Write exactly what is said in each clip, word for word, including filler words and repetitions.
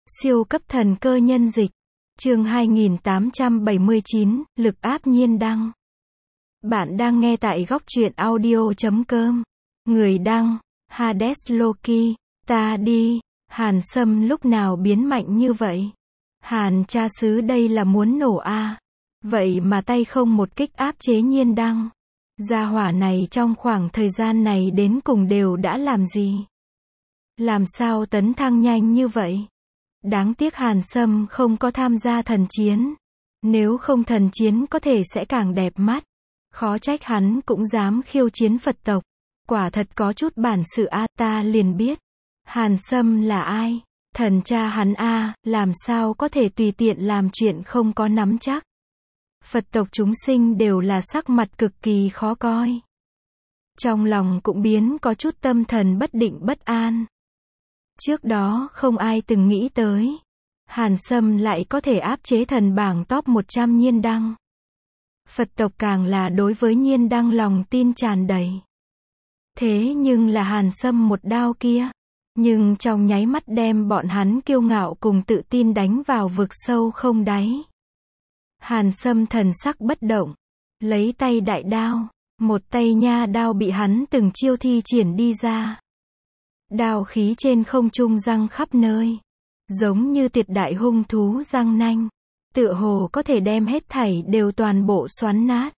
Siêu cấp thần cơ nhân dịch. Chương hai nghìn tám trăm bảy mươi chín, lực áp nhiên đăng. Bạn đang nghe tại góc truyện audio chấm com. Người đăng, Hades Loki. Ta đi, Hàn Sâm lúc nào biến mạnh như vậy? Hàn cha xứ đây là muốn nổ a. Vậy mà tay không một kích áp chế nhiên đăng. Gia hỏa này trong khoảng thời gian này đến cùng đều đã làm gì? Làm sao tấn thăng nhanh như vậy? Đáng tiếc Hàn Sâm không có tham gia thần chiến. Nếu không thần chiến có thể sẽ càng đẹp mắt. Khó trách hắn cũng dám khiêu chiến Phật tộc. Quả thật có chút bản sự a. Ta liền biết Hàn Sâm là ai. Thần cha hắn a, làm sao có thể tùy tiện làm chuyện không có nắm chắc. Phật tộc chúng sinh đều là sắc mặt cực kỳ khó coi. Trong lòng cũng biến có chút tâm thần bất định bất an. Trước đó không ai từng nghĩ tới Hàn Sâm lại có thể áp chế thần bảng top một trăm nhiên đăng. Phật tộc càng là đối với nhiên đăng lòng tin tràn đầy. Thế nhưng là Hàn Sâm một đao kia, nhưng trong nháy mắt đem bọn hắn kiêu ngạo cùng tự tin đánh vào vực sâu không đáy. Hàn Sâm thần sắc bất động, lấy tay đại đao, một tay nha đao bị hắn từng chiêu thi triển đi ra. Đao khí trên không trung răng khắp nơi, giống như tuyệt đại hung thú răng nanh, tựa hồ có thể đem hết thảy đều toàn bộ xoắn nát.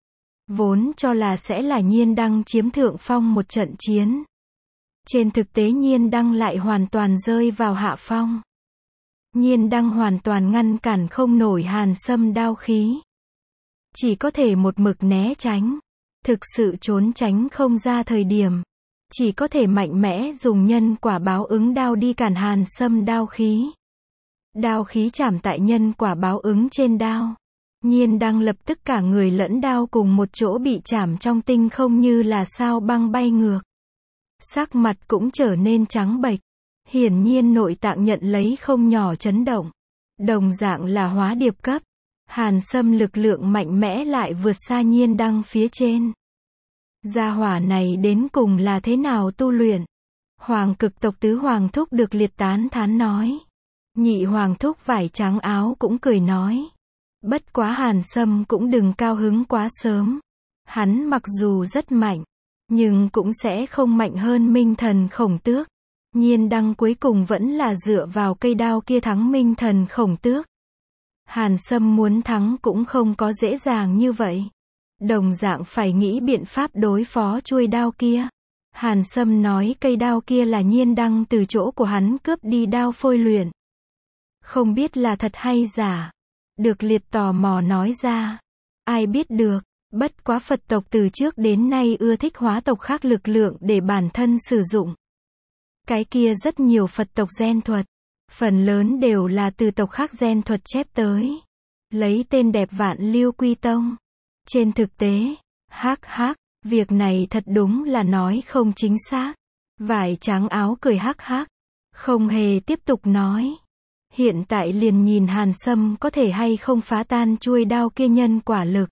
Vốn cho là sẽ là nhiên đăng chiếm thượng phong một trận chiến. Trên thực tế nhiên đăng lại hoàn toàn rơi vào hạ phong. Nhiên đăng hoàn toàn ngăn cản không nổi Hàn Sâm đao khí. Chỉ có thể một mực né tránh. Thực sự trốn tránh không ra thời điểm. Chỉ có thể mạnh mẽ dùng nhân quả báo ứng đao đi cản Hàn Sâm đao khí. Đao khí chạm tại nhân quả báo ứng trên đao. Nhiên đăng lập tức cả người lẫn đao cùng một chỗ bị chạm trong tinh không như là sao băng bay ngược. Sắc mặt cũng trở nên trắng bệch. Hiển nhiên nội tạng nhận lấy không nhỏ chấn động. Đồng dạng là hóa điệp cấp. Hàn Sâm lực lượng mạnh mẽ lại vượt xa nhiên đăng phía trên. Gia hỏa này đến cùng là thế nào tu luyện? Hoàng cực tộc tứ hoàng thúc được liệt tán thán nói. Nhị hoàng thúc vải trắng áo cũng cười nói. Bất quá Hàn Sâm cũng đừng cao hứng quá sớm. Hắn mặc dù rất mạnh, nhưng cũng sẽ không mạnh hơn Minh Thần Khổng Tước. Nhiên đăng cuối cùng vẫn là dựa vào cây đao kia thắng Minh Thần Khổng Tước. Hàn Sâm muốn thắng cũng không có dễ dàng như vậy. Đồng dạng phải nghĩ biện pháp đối phó chuôi đao kia. Hàn Sâm nói cây đao kia là nhiên đăng từ chỗ của hắn cướp đi đao phôi luyện. Không biết là thật hay giả. Được liệt tò mò nói ra. Ai biết được, bất quá Phật tộc từ trước đến nay ưa thích hóa tộc khác lực lượng để bản thân sử dụng. Cái kia rất nhiều Phật tộc gen thuật. Phần lớn đều là từ tộc khác gen thuật chép tới. Lấy tên đẹp Vạn Lưu Quy Tông. Trên thực tế, hắc hắc, việc này thật đúng là nói không chính xác. Vải trắng áo cười hắc hắc, không hề tiếp tục nói. Hiện tại liền nhìn Hàn Sâm có thể hay không phá tan chuôi đao kia nhân quả lực.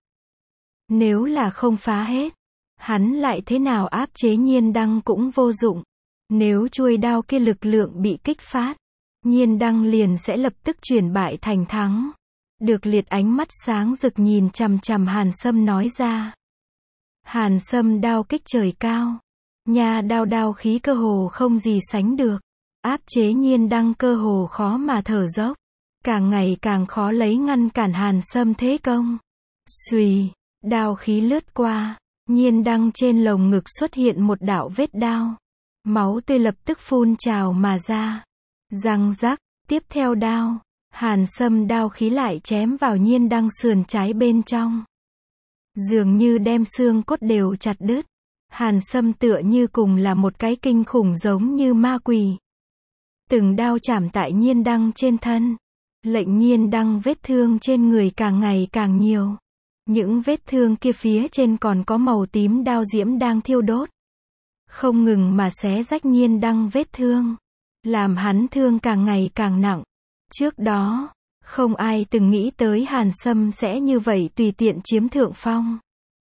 Nếu là không phá hết, hắn lại thế nào áp chế nhiên đăng cũng vô dụng. Nếu chuôi đao kia lực lượng bị kích phát, nhiên đăng liền sẽ lập tức chuyển bại thành thắng. Được liệt ánh mắt sáng rực nhìn chằm chằm Hàn Sâm nói ra. Hàn Sâm đao kích trời cao. Nha đao đao khí cơ hồ không gì sánh được. Áp chế nhiên đăng cơ hồ khó mà thở dốc. Càng ngày càng khó lấy ngăn cản Hàn Sâm thế công. Xùy, đao khí lướt qua. Nhiên đăng trên lồng ngực xuất hiện một đạo vết đao. Máu tươi lập tức phun trào mà ra. Răng rắc, tiếp theo đao. Hàn Sâm đao khí lại chém vào nhiên đăng sườn trái bên trong. Dường như đem xương cốt đều chặt đứt. Hàn Sâm tựa như cùng là một cái kinh khủng giống như ma quỷ. Từng đao chạm tại nhiên đăng trên thân. Lệnh nhiên đăng vết thương trên người càng ngày càng nhiều. Những vết thương kia phía trên còn có màu tím đao diễm đang thiêu đốt. Không ngừng mà xé rách nhiên đăng vết thương. Làm hắn thương càng ngày càng nặng. Trước đó, không ai từng nghĩ tới Hàn Sâm sẽ như vậy tùy tiện chiếm thượng phong.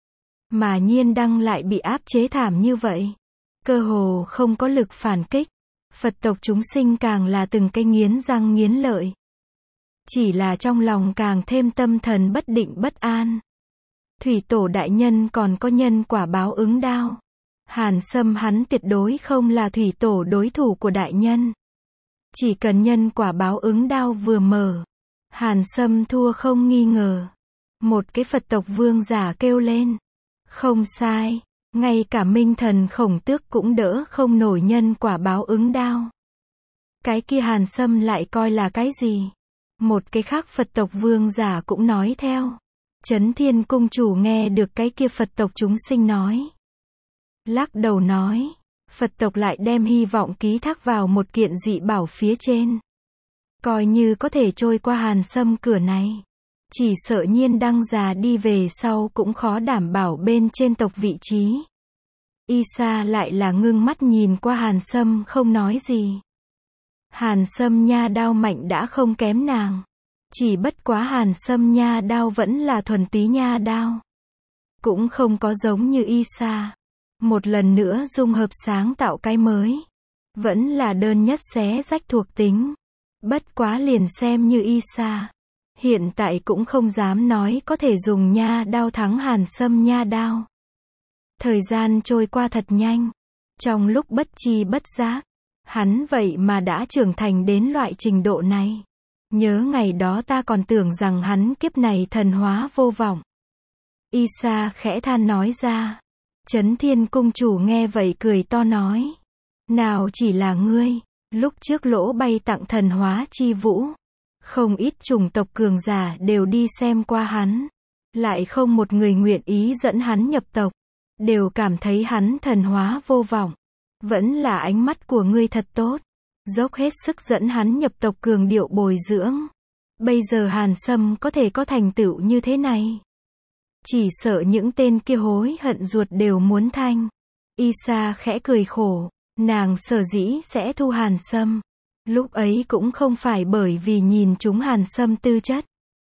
Mà nhiên đăng lại bị áp chế thảm như vậy. Cơ hồ không có lực phản kích. Phật tộc chúng sinh càng là từng cái nghiến răng nghiến lợi. Chỉ là trong lòng càng thêm tâm thần bất định bất an. Thủy tổ đại nhân còn có nhân quả báo ứng đao. Hàn Sâm hắn tuyệt đối không là thủy tổ đối thủ của đại nhân. Chỉ cần nhân quả báo ứng đao vừa mở, Hàn Sâm thua không nghi ngờ. Một cái Phật tộc vương giả kêu lên. Không sai, ngay cả minh thần Khổng Tước cũng đỡ không nổi nhân quả báo ứng đao. Cái kia Hàn Sâm lại coi là cái gì? Một cái khác Phật tộc vương giả cũng nói theo. Chấn Thiên cung chủ nghe được cái kia Phật tộc chúng sinh nói. Lắc đầu nói, Phật tộc lại đem hy vọng ký thác vào một kiện dị bảo phía trên. Coi như có thể trôi qua Hàn Sâm cửa này. Chỉ sợ Nhiên Đăng già đi về sau cũng khó đảm bảo bên trên tộc vị trí. Y Sa lại là ngưng mắt nhìn qua Hàn Sâm không nói gì. Hàn Sâm nha đao mạnh đã không kém nàng. Chỉ bất quá Hàn Sâm nha đao vẫn là thuần túy nha đao. Cũng không có giống như Y Sa. Một lần nữa dung hợp sáng tạo cái mới. Vẫn là đơn nhất xé rách thuộc tính. Bất quá liền xem như Y Sa. Hiện tại cũng không dám nói có thể dùng nha đao thắng Hàn Sâm nha đao. Thời gian trôi qua thật nhanh. Trong lúc bất chi bất giác, hắn vậy mà đã trưởng thành đến loại trình độ này. Nhớ ngày đó ta còn tưởng rằng hắn kiếp này thần hóa vô vọng. Y Sa khẽ than nói ra. Chấn Thiên cung chủ nghe vậy cười to nói. Nào chỉ là ngươi, lúc trước lỗ bay tặng thần hóa chi vũ. Không ít chủng tộc cường giả đều đi xem qua hắn. Lại không một người nguyện ý dẫn hắn nhập tộc. Đều cảm thấy hắn thần hóa vô vọng. Vẫn là ánh mắt của ngươi thật tốt. Dốc hết sức dẫn hắn nhập tộc cường điệu bồi dưỡng. Bây giờ Hàn Sâm có thể có thành tựu như thế này. Chỉ sợ những tên kia hối hận ruột đều muốn thanh. Y Sa khẽ cười khổ. Nàng sở dĩ sẽ thu Hàn Sâm. Lúc ấy cũng không phải bởi vì nhìn chúng Hàn Sâm tư chất.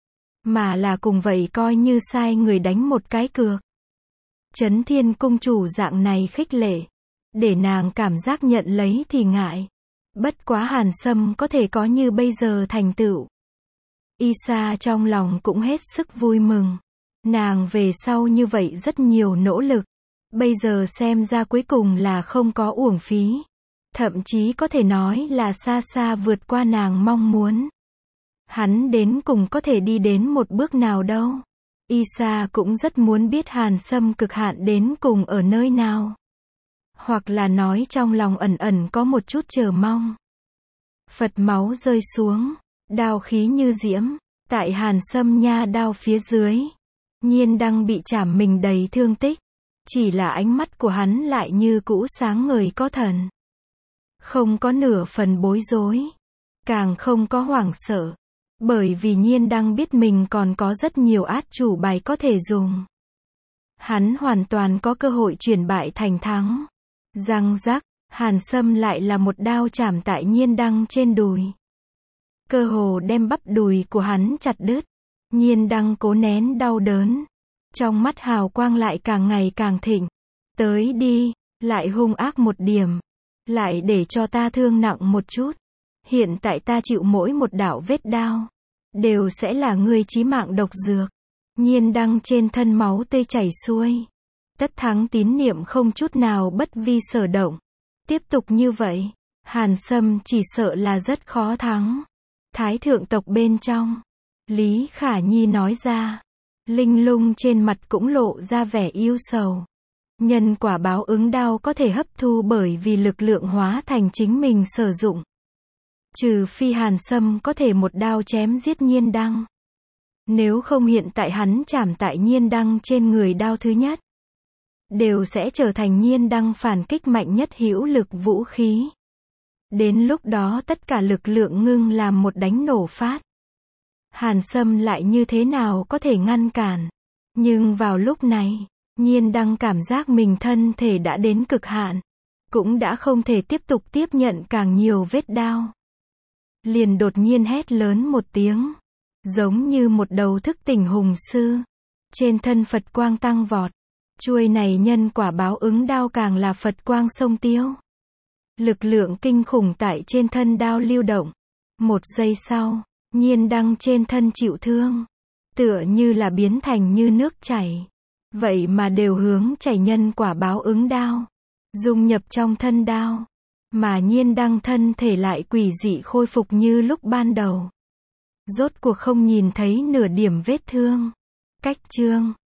Mà là cùng vậy coi như sai người đánh một cái cược. Chấn Thiên cung chủ dạng này khích lệ. Để nàng cảm giác nhận lấy thì ngại. Bất quá Hàn Sâm có thể có như bây giờ thành tựu. Y Sa trong lòng cũng hết sức vui mừng. Nàng về sau như vậy rất nhiều nỗ lực. Bây giờ xem ra cuối cùng là không có uổng phí. Thậm chí có thể nói là xa xa vượt qua nàng mong muốn. Hắn đến cùng có thể đi đến một bước nào đâu. Y Sa cũng rất muốn biết Hàn Sâm cực hạn đến cùng ở nơi nào. Hoặc là nói trong lòng ẩn ẩn có một chút chờ mong. Phật máu rơi xuống, đao khí như diễm, tại Hàn Sâm nha đao phía dưới. Nhiên Đăng bị chảm mình đầy thương tích. Chỉ là ánh mắt của hắn lại như cũ sáng ngời có thần. Không có nửa phần bối rối. Càng không có hoảng sợ. Bởi vì Nhiên Đăng biết mình còn có rất nhiều át chủ bài có thể dùng. Hắn hoàn toàn có cơ hội chuyển bại thành thắng. Răng rắc, Hàn Sâm lại là một đao chảm tại Nhiên Đăng trên đùi. Cơ hồ đem bắp đùi của hắn chặt đứt. Nhiên Đăng cố nén đau đớn. Trong mắt hào quang lại càng ngày càng thịnh. Tới đi, lại hung ác một điểm. Lại để cho ta thương nặng một chút. Hiện tại ta chịu mỗi một đạo vết đao. Đều sẽ là ngươi chí mạng độc dược. Nhiên Đăng trên thân máu tươi chảy xuôi. Tất thắng tín niệm không chút nào bất vi sở động. Tiếp tục như vậy, Hàn Sâm chỉ sợ là rất khó thắng. Thái thượng tộc bên trong. Lý Khả Nhi nói ra. Linh Lung trên mặt cũng lộ ra vẻ yêu sầu. Nhân quả báo ứng đao có thể hấp thu bởi vì lực lượng hóa thành chính mình sử dụng. Trừ phi Hàn Sâm có thể một đao chém giết Nhiên Đăng. Nếu không hiện tại hắn chảm tại Nhiên Đăng trên người đao thứ nhất. Đều sẽ trở thành Nhiên Đăng phản kích mạnh nhất hữu lực vũ khí. Đến lúc đó tất cả lực lượng ngưng làm một đánh nổ phát. Hàn Sâm lại như thế nào có thể ngăn cản. Nhưng vào lúc này, Nhiên Đăng cảm giác mình thân thể đã đến cực hạn. Cũng đã không thể tiếp tục tiếp nhận càng nhiều vết đao. Liền đột nhiên hét lớn một tiếng. Giống như một đầu thức tỉnh hùng sư. Trên thân Phật quang tăng vọt. Chuôi này nhân quả báo ứng đao càng là Phật quang sông tiêu. Lực lượng kinh khủng tại trên thân đao lưu động. Một giây sau, Nhiên đăng trên thân chịu thương. Tựa như là biến thành như nước chảy. Vậy mà đều hướng chảy nhân quả báo ứng đao. Dung nhập trong thân đao. Mà Nhiên đăng thân thể lại quỷ dị khôi phục như lúc ban đầu. Rốt cuộc không nhìn thấy nửa điểm vết thương. Cách chương